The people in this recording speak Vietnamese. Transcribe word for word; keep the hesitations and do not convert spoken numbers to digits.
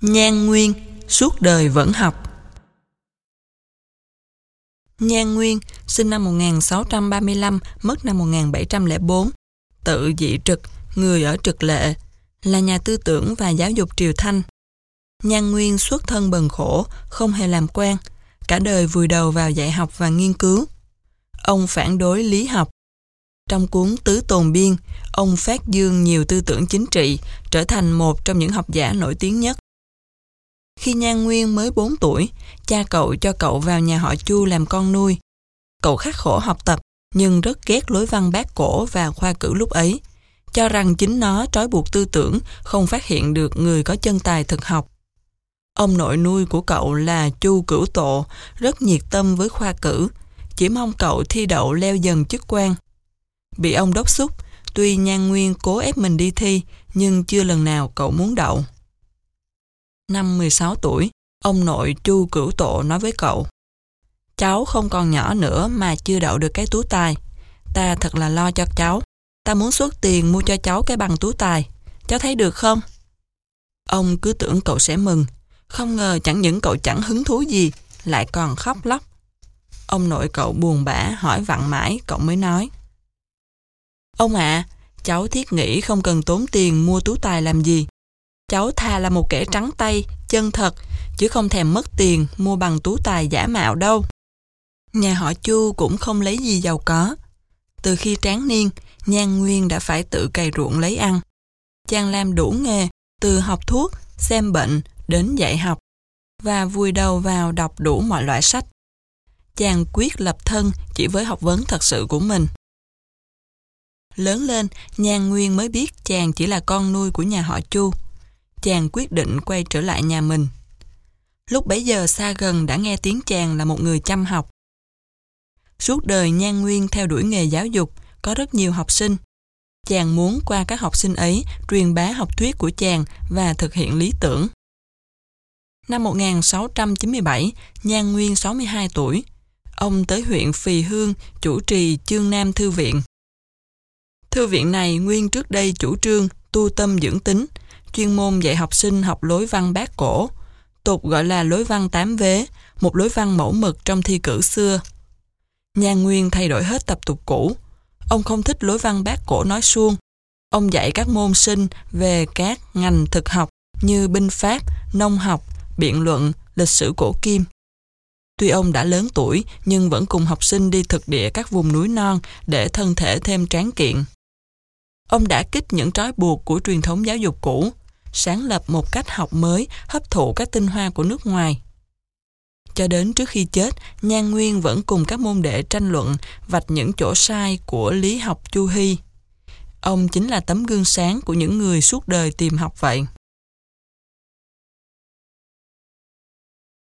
Nhan Nguyên suốt đời vẫn học. Nhan Nguyên sinh năm một nghìn sáu trăm ba mươi lăm, mất năm một nghìn bảy trăm lẻ bốn, tự dị Trực, người ở Trực Lệ, là nhà tư tưởng và giáo dục triều Thanh. Nhan Nguyên xuất thân bần khổ, không hề làm quan, cả đời vùi đầu vào dạy học và nghiên cứu. Ông phản đối lý học. Trong cuốn Tứ Tồn Biên, ông phát dương nhiều tư tưởng chính trị, trở thành một trong những học giả nổi tiếng nhất. Khi Nhan Nguyên mới bốn tuổi, cha cậu cho cậu vào nhà họ Chu làm con nuôi. Cậu khắc khổ học tập, nhưng rất ghét lối văn bác cổ và khoa cử lúc ấy, cho rằng chính nó trói buộc tư tưởng, không phát hiện được người có chân tài thực học. Ông nội nuôi của cậu là Chu Cửu Tộ, rất nhiệt tâm với khoa cử, chỉ mong cậu thi đậu leo dần chức quan. Bị ông đốc thúc, tuy Nhan Nguyên cố ép mình đi thi, nhưng chưa lần nào cậu muốn đậu. Năm mười sáu tuổi, ông nội Chu Cửu Tộ nói với cậu: "Cháu không còn nhỏ nữa mà chưa đậu được cái tú tài. Ta thật là lo cho cháu. Ta muốn xuất tiền mua cho cháu cái bằng tú tài. Cháu thấy được không?" Ông cứ tưởng cậu sẽ mừng, không ngờ chẳng những cậu chẳng hứng thú gì, lại còn khóc lóc. Ông nội cậu buồn bã hỏi vặn mãi, cậu mới nói: "Ông ạ, à, cháu thiết nghĩ không cần tốn tiền mua tú tài làm gì. Cháu thà là một kẻ trắng tay, chân thật, chứ không thèm mất tiền mua bằng tú tài giả mạo đâu." Nhà họ Chu cũng không lấy gì giàu có. Từ khi tráng niên, Nhan Nguyên đã phải tự cày ruộng lấy ăn. Chàng làm đủ nghề, từ học thuốc, xem bệnh đến dạy học, và vùi đầu vào đọc đủ mọi loại sách. Chàng quyết lập thân chỉ với học vấn thật sự của mình. Lớn lên, Nhan Nguyên mới biết chàng chỉ là con nuôi của nhà họ Chu. Chàng quyết định quay trở lại nhà mình. Lúc bấy giờ xa gần đã nghe tiếng chàng là một người chăm học. Suốt đời Nhan Nguyên theo đuổi nghề giáo dục, có rất nhiều học sinh. Chàng muốn qua các học sinh ấy truyền bá học thuyết của chàng và thực hiện lý tưởng. Năm một nghìn sáu trăm chín mươi bảy, Nhan Nguyên sáu mươi hai tuổi. Ông tới huyện Phì Hương chủ trì Chương Nam Thư viện. Thư viện này nguyên trước đây chủ trương tu tâm dưỡng tính, chuyên môn dạy học sinh học lối văn bác cổ, tục gọi là lối văn tám vế, một lối văn mẫu mực trong thi cử xưa. Nhan Nguyên thay đổi hết tập tục cũ. Ông không thích lối văn bác cổ nói suông. Ông dạy các môn sinh về các ngành thực học như binh pháp, nông học, biện luận, lịch sử cổ kim. Tuy ông đã lớn tuổi nhưng vẫn cùng học sinh đi thực địa các vùng núi non để thân thể thêm tráng kiện. Ông đã kích những trói buộc của truyền thống giáo dục cũ, sáng lập một cách học mới hấp thụ các tinh hoa của nước ngoài. Cho đến trước khi chết, Nhan Nguyên vẫn cùng các môn đệ tranh luận vạch những chỗ sai của lý học Chu Hy. Ông chính là tấm gương sáng của những người suốt đời tìm học vậy.